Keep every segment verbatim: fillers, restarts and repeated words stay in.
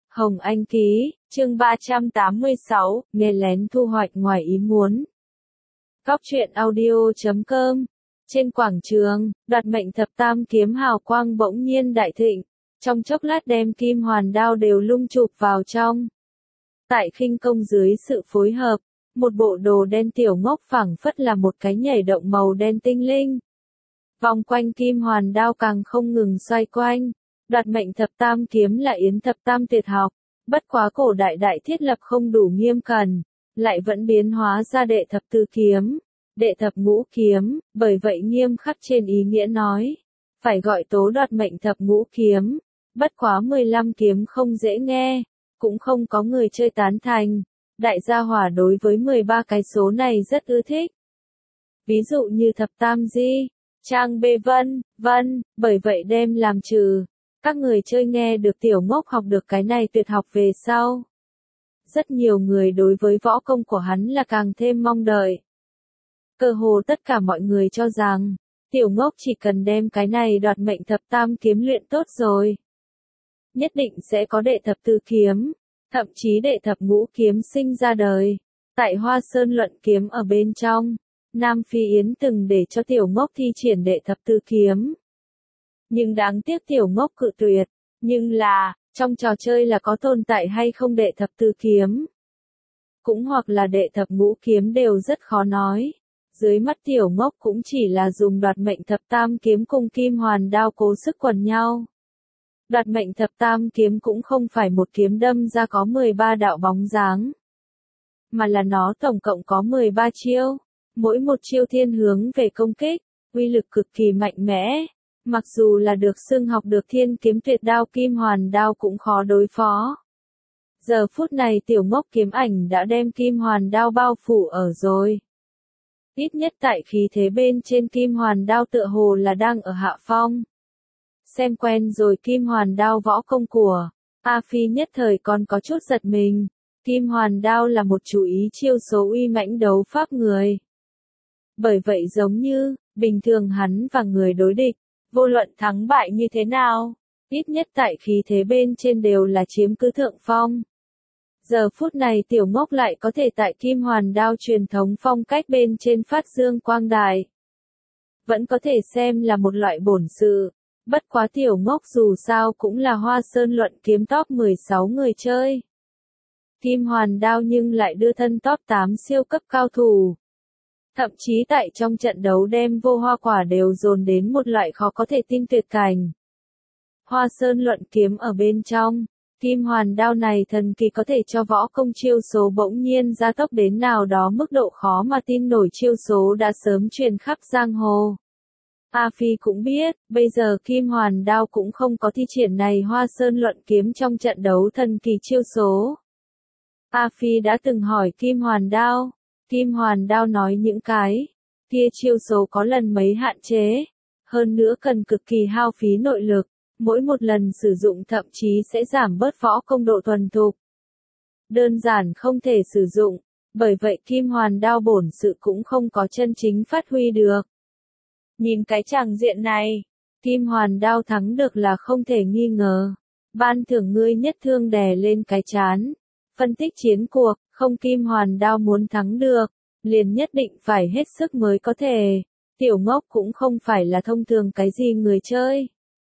Hồng Anh ký, chương ba trăm tám mươi sáu, nghe lén thu hoạch ngoài ý muốn. Cóc truyện audio chấm com. Trên quảng trường, đoạt mệnh thập tam kiếm hào quang bỗng nhiên đại thịnh, trong chốc lát đem kim hoàn đao đều lung chụp vào trong. Tại khinh công dưới sự phối hợp, một bộ đồ đen tiểu ngốc phảng phất là một cái nhảy động màu đen tinh linh. Vòng quanh kim hoàn đao càng không ngừng xoay quanh. Đoạt mệnh thập tam kiếm là yến thập tam tuyệt học, bất quá cổ đại đại thiết lập không đủ nghiêm cẩn, lại vẫn biến hóa ra đệ thập tứ kiếm, đệ thập ngũ kiếm, bởi vậy nghiêm khắc trên ý nghĩa nói, phải gọi tố đoạt mệnh thập ngũ kiếm, bất quá mười lăm kiếm không dễ nghe, cũng không có người chơi tán thành, đại gia hỏa đối với mười ba cái số này rất ưa thích. Ví dụ như thập tam di, trang bê vân, vân, bởi vậy đem làm trừ. Các người chơi nghe được tiểu ngốc học được cái này tuyệt học về sau. Rất nhiều người đối với võ công của hắn là càng thêm mong đợi. Cơ hồ tất cả mọi người cho rằng, tiểu ngốc chỉ cần đem cái này đoạt mệnh thập tam kiếm luyện tốt rồi. Nhất định sẽ có đệ thập tứ kiếm, thậm chí đệ thập ngũ kiếm sinh ra đời. Tại Hoa Sơn luận kiếm ở bên trong, Nam Phi Yến từng để cho tiểu ngốc thi triển đệ thập tứ kiếm. Nhưng đáng tiếc tiểu ngốc cự tuyệt, nhưng là, trong trò chơi là có tồn tại hay không đệ thập tứ kiếm. Cũng hoặc là đệ thập ngũ kiếm đều rất khó nói. Dưới mắt tiểu ngốc cũng chỉ là dùng đoạt mệnh thập tam kiếm cùng kim hoàn đao cố sức quần nhau. Đoạt mệnh thập tam kiếm cũng không phải một kiếm đâm ra có mười ba đạo bóng dáng. Mà là nó tổng cộng có mười ba chiêu, mỗi một chiêu thiên hướng về công kích, uy lực cực kỳ mạnh mẽ. Mặc dù là được xưng học được thiên kiếm tuyệt đao kim hoàn đao cũng khó đối phó. Giờ phút này tiểu ngốc kiếm ảnh đã đem kim hoàn đao bao phủ ở rồi. Ít nhất tại khí thế bên trên kim hoàn đao tựa hồ là đang ở hạ phong. Xem quen rồi kim hoàn đao võ công của A Phi nhất thời còn có chút giật mình. Kim hoàn đao là một chú ý chiêu số uy mãnh đấu pháp người. Bởi vậy giống như, bình thường hắn và người đối địch. Vô luận thắng bại như thế nào, ít nhất tại khí thế bên trên đều là chiếm cứ thượng phong. Giờ phút này tiểu ngốc lại có thể tại kim hoàn đao truyền thống phong cách bên trên phát dương quang đại. Vẫn có thể xem là một loại bổn sự, bất quá tiểu ngốc dù sao cũng là Hoa Sơn luận kiếm top mười sáu người chơi. Kim hoàn đao nhưng lại đưa thân top tám siêu cấp cao thủ. Thậm chí tại trong trận đấu đem vô hoa quả đều dồn đến một loại khó có thể tin tuyệt cảnh. Hoa Sơn luận kiếm ở bên trong, kim hoàn đao này thần kỳ có thể cho võ công chiêu số bỗng nhiên gia tốc đến nào đó mức độ khó mà tin nổi chiêu số đã sớm truyền khắp giang hồ. A Phi cũng biết, bây giờ kim hoàn đao cũng không có thi triển này Hoa Sơn luận kiếm trong trận đấu thần kỳ chiêu số. A Phi đã từng hỏi kim hoàn đao. Kim hoàn đao nói những cái kia chiêu số có lần mấy hạn chế, hơn nữa cần cực kỳ hao phí nội lực, mỗi một lần sử dụng thậm chí sẽ giảm bớt võ công độ thuần thục. Đơn giản không thể sử dụng, bởi vậy kim hoàn đao bổn sự cũng không có chân chính phát huy được. Nhìn cái tràng diện này, kim hoàn đao thắng được là không thể nghi ngờ. Ban thưởng ngươi nhất thương đè lên cái trán. Phân tích chiến cuộc. Không kim hoàn đao muốn thắng được, liền nhất định phải hết sức mới có thể. Tiểu ngốc cũng không phải là thông thường cái gì người chơi.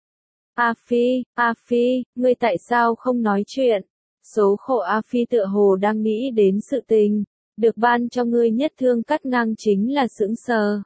A Phi, A Phi, ngươi tại sao không nói chuyện? Số khổ A Phi tựa hồ đang nghĩ đến sự tình, được ban cho ngươi nhất thương cắt ngang chính là sững sờ.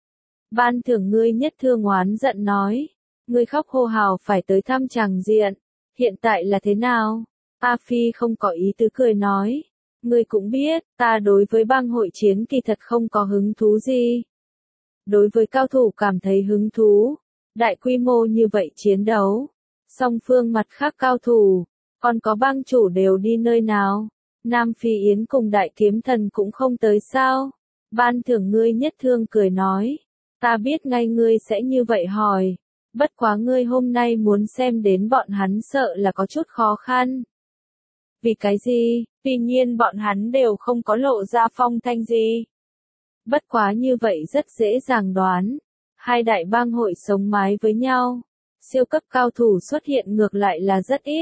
Ban thưởng ngươi nhất thương oán giận nói, ngươi khóc hô hào phải tới thăm chàng diện, hiện tại là thế nào? A Phi không có ý tứ cười nói. Ngươi cũng biết, ta đối với bang hội chiến kỳ thật không có hứng thú gì. Đối với cao thủ cảm thấy hứng thú, đại quy mô như vậy chiến đấu, song phương mặt khác cao thủ, còn có bang chủ đều đi nơi nào, Nam Phi Yến cùng đại kiếm thần cũng không tới sao, ban thưởng ngươi nhất thương cười nói, ta biết ngay ngươi sẽ như vậy hỏi, bất quá ngươi hôm nay muốn xem đến bọn hắn sợ là có chút khó khăn. Vì cái gì? Tuy nhiên bọn hắn đều không có lộ ra phong thanh gì. Bất quá như vậy rất dễ dàng đoán. Hai đại bang hội sống mái với nhau. Siêu cấp cao thủ xuất hiện ngược lại là rất ít.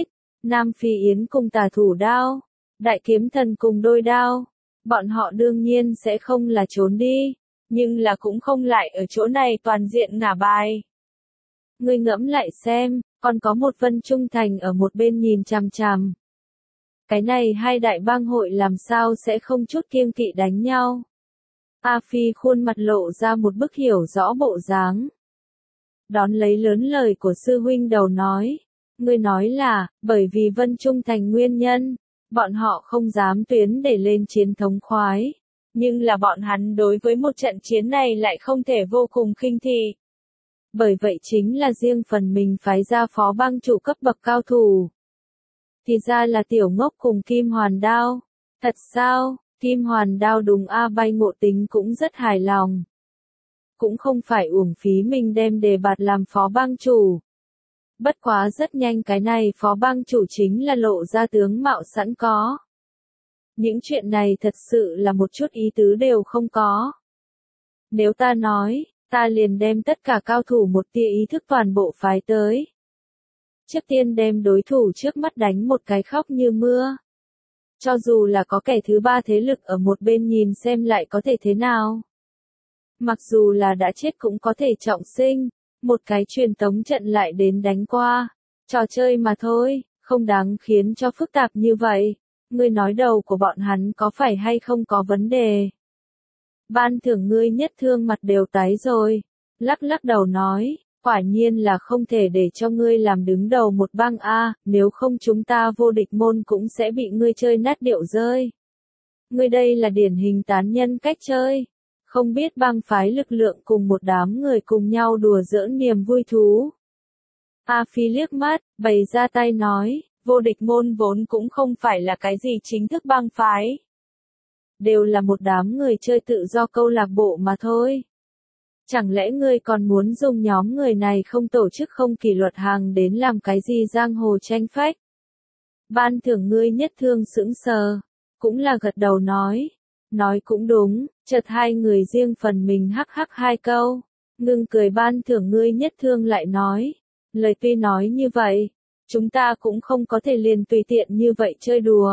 Nam Phi Yến cùng tà thủ đao, đại kiếm thần cùng đôi đao. Bọn họ đương nhiên sẽ không là trốn đi, nhưng là cũng không lại ở chỗ này toàn diện ngả bài. Ngươi ngẫm lại xem, còn có một Vân Trung Thành ở một bên nhìn chằm chằm. Cái này hai đại bang hội làm sao sẽ không chút kiêng kỵ đánh nhau. A Phi khuôn mặt lộ ra một bức hiểu rõ bộ dáng. Đón lấy lớn lời của sư huynh đầu nói. Ngươi nói là, bởi vì Vân Trung Thành nguyên nhân, bọn họ không dám tuyến để lên chiến thống khoái. Nhưng là bọn hắn đối với một trận chiến này lại không thể vô cùng khinh thị. Bởi vậy chính là riêng phần mình phái ra phó bang chủ cấp bậc cao thủ. Thì ra là Tiểu Ngốc cùng Kim Hoàn Đao. Thật sao, Kim Hoàn Đao đúng A Bay ngộ tính cũng rất hài lòng. Cũng không phải uổng phí mình đem đề bạt làm phó bang chủ. Bất quá rất nhanh cái này phó bang chủ chính là lộ ra tướng mạo sẵn có. Những chuyện này thật sự là một chút ý tứ đều không có. Nếu ta nói, ta liền đem tất cả cao thủ một tia ý thức toàn bộ phái tới. Trước tiên đem đối thủ trước mắt đánh một cái khóc như mưa. Cho dù là có kẻ thứ ba thế lực ở một bên nhìn xem lại có thể thế nào. Mặc dù là đã chết cũng có thể trọng sinh, một cái truyền tống trận lại đến đánh qua. Trò chơi mà thôi, không đáng khiến cho phức tạp như vậy. Ngươi nói đầu của bọn hắn có phải hay không có vấn đề. Ban thưởng ngươi nhất thương mặt đều tái rồi. Lắc lắc đầu nói, quả nhiên là không thể để cho ngươi làm đứng đầu một bang A, nếu không chúng ta vô địch môn cũng sẽ bị ngươi chơi nát điệu rơi. Ngươi đây là điển hình tán nhân cách chơi. Không biết bang phái lực lượng cùng một đám người cùng nhau đùa giỡn niềm vui thú. A Phi liếc mắt, bày ra tay nói, vô địch môn vốn cũng không phải là cái gì chính thức bang phái. Đều là một đám người chơi tự do câu lạc bộ mà thôi. Chẳng lẽ ngươi còn muốn dùng nhóm người này không tổ chức không kỷ luật hàng đến làm cái gì giang hồ tranh phách? Ban thưởng ngươi nhất thương sững sờ, cũng là gật đầu nói. Nói cũng đúng, chợt hai người riêng phần mình hắc hắc hai câu. Ngưng cười ban thưởng ngươi nhất thương lại nói. Lời tuy nói như vậy, chúng ta cũng không có thể liền tùy tiện như vậy chơi đùa.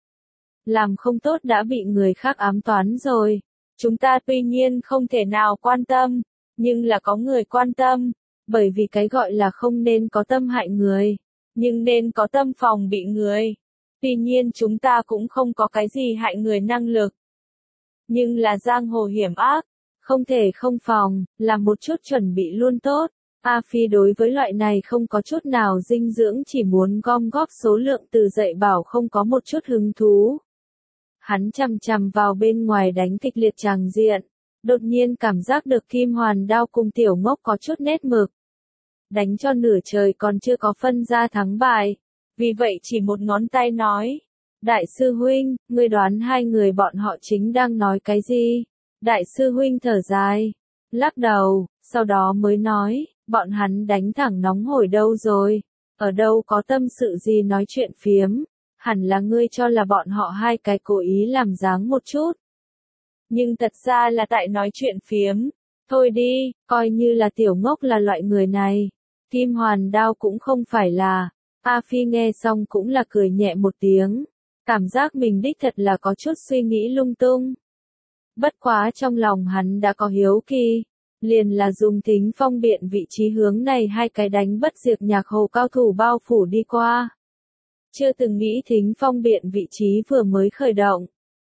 Làm không tốt đã bị người khác ám toán rồi. Chúng ta tuy nhiên không thể nào quan tâm, nhưng là có người quan tâm, bởi vì cái gọi là không nên có tâm hại người, nhưng nên có tâm phòng bị người. Tuy nhiên chúng ta cũng không có cái gì hại người năng lực. Nhưng là giang hồ hiểm ác, không thể không phòng, làm một chút chuẩn bị luôn tốt. A Phi đối với loại này không có chút nào dinh dưỡng chỉ muốn gom góp số lượng từ dạy bảo không có một chút hứng thú. Hắn chằm chằm vào bên ngoài đánh kịch liệt tràng diện, đột nhiên cảm giác được Kim Hoàn Đao cùng Tiểu Ngốc có chút nét mực. Đánh cho nửa trời còn chưa có phân ra thắng bại, vì vậy chỉ một ngón tay nói. Đại sư huynh, ngươi đoán hai người bọn họ chính đang nói cái gì? Đại sư huynh thở dài, lắc đầu, sau đó mới nói, bọn hắn đánh thẳng nóng hổi đâu rồi, ở đâu có tâm sự gì nói chuyện phiếm, hẳn là ngươi cho là bọn họ hai cái cố ý làm dáng một chút. Nhưng thật ra là tại nói chuyện phiếm, thôi đi, coi như là Tiểu Ngốc là loại người này, Kim Hoàn Đao cũng không phải là. A Phi nghe xong cũng là cười nhẹ một tiếng. Cảm giác mình đích thật là có chút suy nghĩ lung tung. Bất quá trong lòng hắn đã có hiếu kỳ, liền là dùng Thính Phong Biện vị trí hướng này hai cái đánh bất diệt nhạc hồ cao thủ bao phủ đi qua. Chưa từng nghĩ Thính Phong Biện vị trí vừa mới khởi động.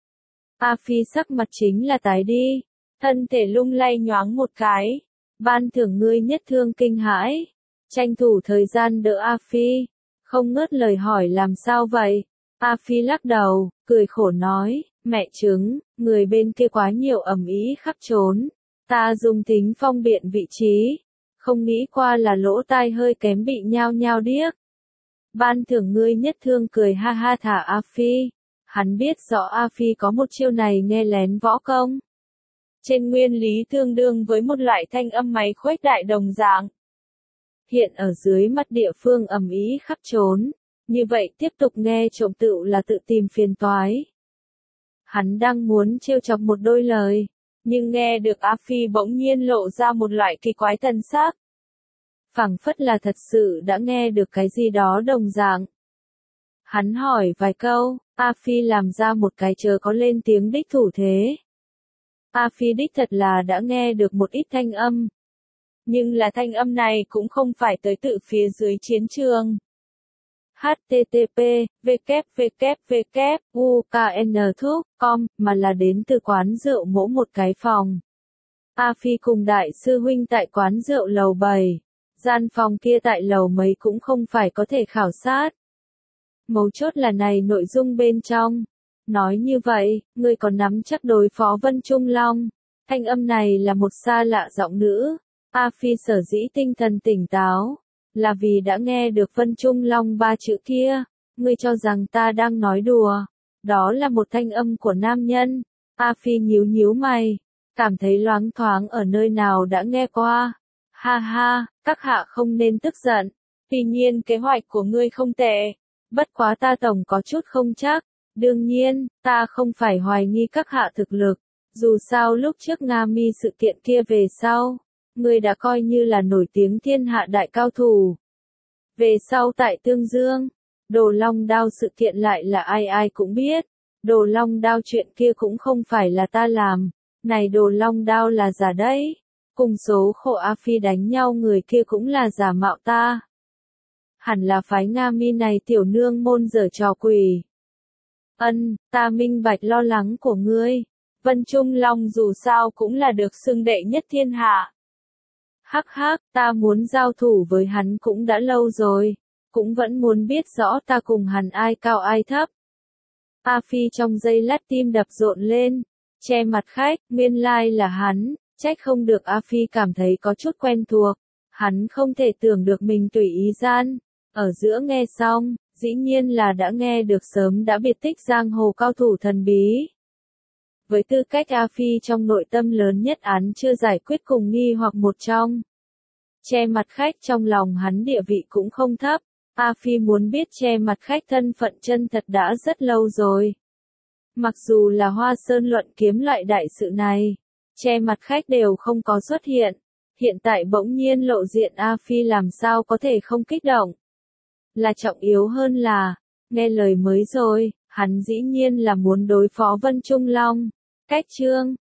A Phi sắc mặt chính là tái đi, thân thể lung lay nhoáng một cái, ban thưởng ngươi nhất thương kinh hãi, tranh thủ thời gian đỡ A Phi, không ngớt lời hỏi làm sao vậy. A Phi lắc đầu, cười khổ nói, mẹ chứng, người bên kia quá nhiều ầm ĩ khắp trốn. Ta dùng Thính Phong Biện vị trí, không nghĩ qua là lỗ tai hơi kém bị nhao nhao điếc. Ban thưởng ngươi nhất thương cười ha ha thả A Phi. Hắn biết rõ A Phi có một chiêu này nghe lén võ công. Trên nguyên lý tương đương với một loại thanh âm máy khuếch đại đồng dạng. Hiện ở dưới mắt địa phương ầm ĩ khắp trốn. Như vậy tiếp tục nghe trộm tựu là tự tìm phiền toái. Hắn đang muốn trêu chọc một đôi lời, nhưng nghe được A Phi bỗng nhiên lộ ra một loại kỳ quái thần sắc. Phảng phất là thật sự đã nghe được cái gì đó đồng dạng. Hắn hỏi vài câu, A Phi làm ra một cái chớ có lên tiếng đích thủ thế. A Phi đích thật là đã nghe được một ít thanh âm. Nhưng là thanh âm này cũng không phải tới tự phía dưới chiến trường. H T T P, W W W, U K N Thúc, com, mà là đến từ quán rượu mỗ một cái phòng. A Phi cùng đại sư huynh tại quán rượu lầu bảy. Gian phòng kia tại lầu mấy cũng không phải có thể khảo sát. Mấu chốt là này nội dung bên trong. Nói như vậy, ngươi còn nắm chắc đối phó Vân Trung Long. Thanh âm này là một xa lạ giọng nữ. A Phi sở dĩ tinh thần tỉnh táo, là vì đã nghe được Vân Trung Long ba chữ kia. Ngươi cho rằng ta đang nói đùa. Đó là một thanh âm của nam nhân. A Phi nhíu nhíu mày, cảm thấy loáng thoáng ở nơi nào đã nghe qua. Ha ha, các hạ không nên tức giận. Tuy nhiên kế hoạch của ngươi không tệ. Bất quá ta tổng có chút không chắc. Đương nhiên, ta không phải hoài nghi các hạ thực lực. Dù sao lúc trước Nga Mi sự kiện kia về sau, ngươi đã coi như là nổi tiếng thiên hạ đại cao thủ. Về sau tại Tương Dương, Đồ Long Đao sự kiện lại là ai ai cũng biết. Đồ Long Đao chuyện kia cũng không phải là ta làm. Này Đồ Long Đao là giả đấy. Cùng số khổ A Phi đánh nhau người kia cũng là giả mạo ta. Hẳn là phái Nga Mi này tiểu nương môn giở trò quỷ. Ân, ta minh bạch lo lắng của ngươi. Vân Trung Long dù sao cũng là được xưng đệ nhất thiên hạ. Hắc hắc, ta muốn giao thủ với hắn cũng đã lâu rồi. Cũng vẫn muốn biết rõ ta cùng hắn ai cao ai thấp. A Phi trong giây lát tim đập rộn lên. Che mặt khách, nguyên lai là hắn. Trách không được A Phi cảm thấy có chút quen thuộc. Hắn không thể tưởng được mình tùy ý gian. Ở giữa nghe xong, dĩ nhiên là đã nghe được sớm đã biệt tích giang hồ cao thủ thần bí. Với tư cách A Phi trong nội tâm lớn nhất án chưa giải quyết cùng nghi hoặc một trong. Che mặt khách trong lòng hắn địa vị cũng không thấp. A Phi muốn biết che mặt khách thân phận chân thật đã rất lâu rồi. Mặc dù là Hoa Sơn luận kiếm loại đại sự này, che mặt khách đều không có xuất hiện. Hiện tại bỗng nhiên lộ diện A Phi làm sao có thể không kích động. Là trọng yếu hơn là, nghe lời mới rồi, hắn dĩ nhiên là muốn đối phó Vân Trung Long. Cách chương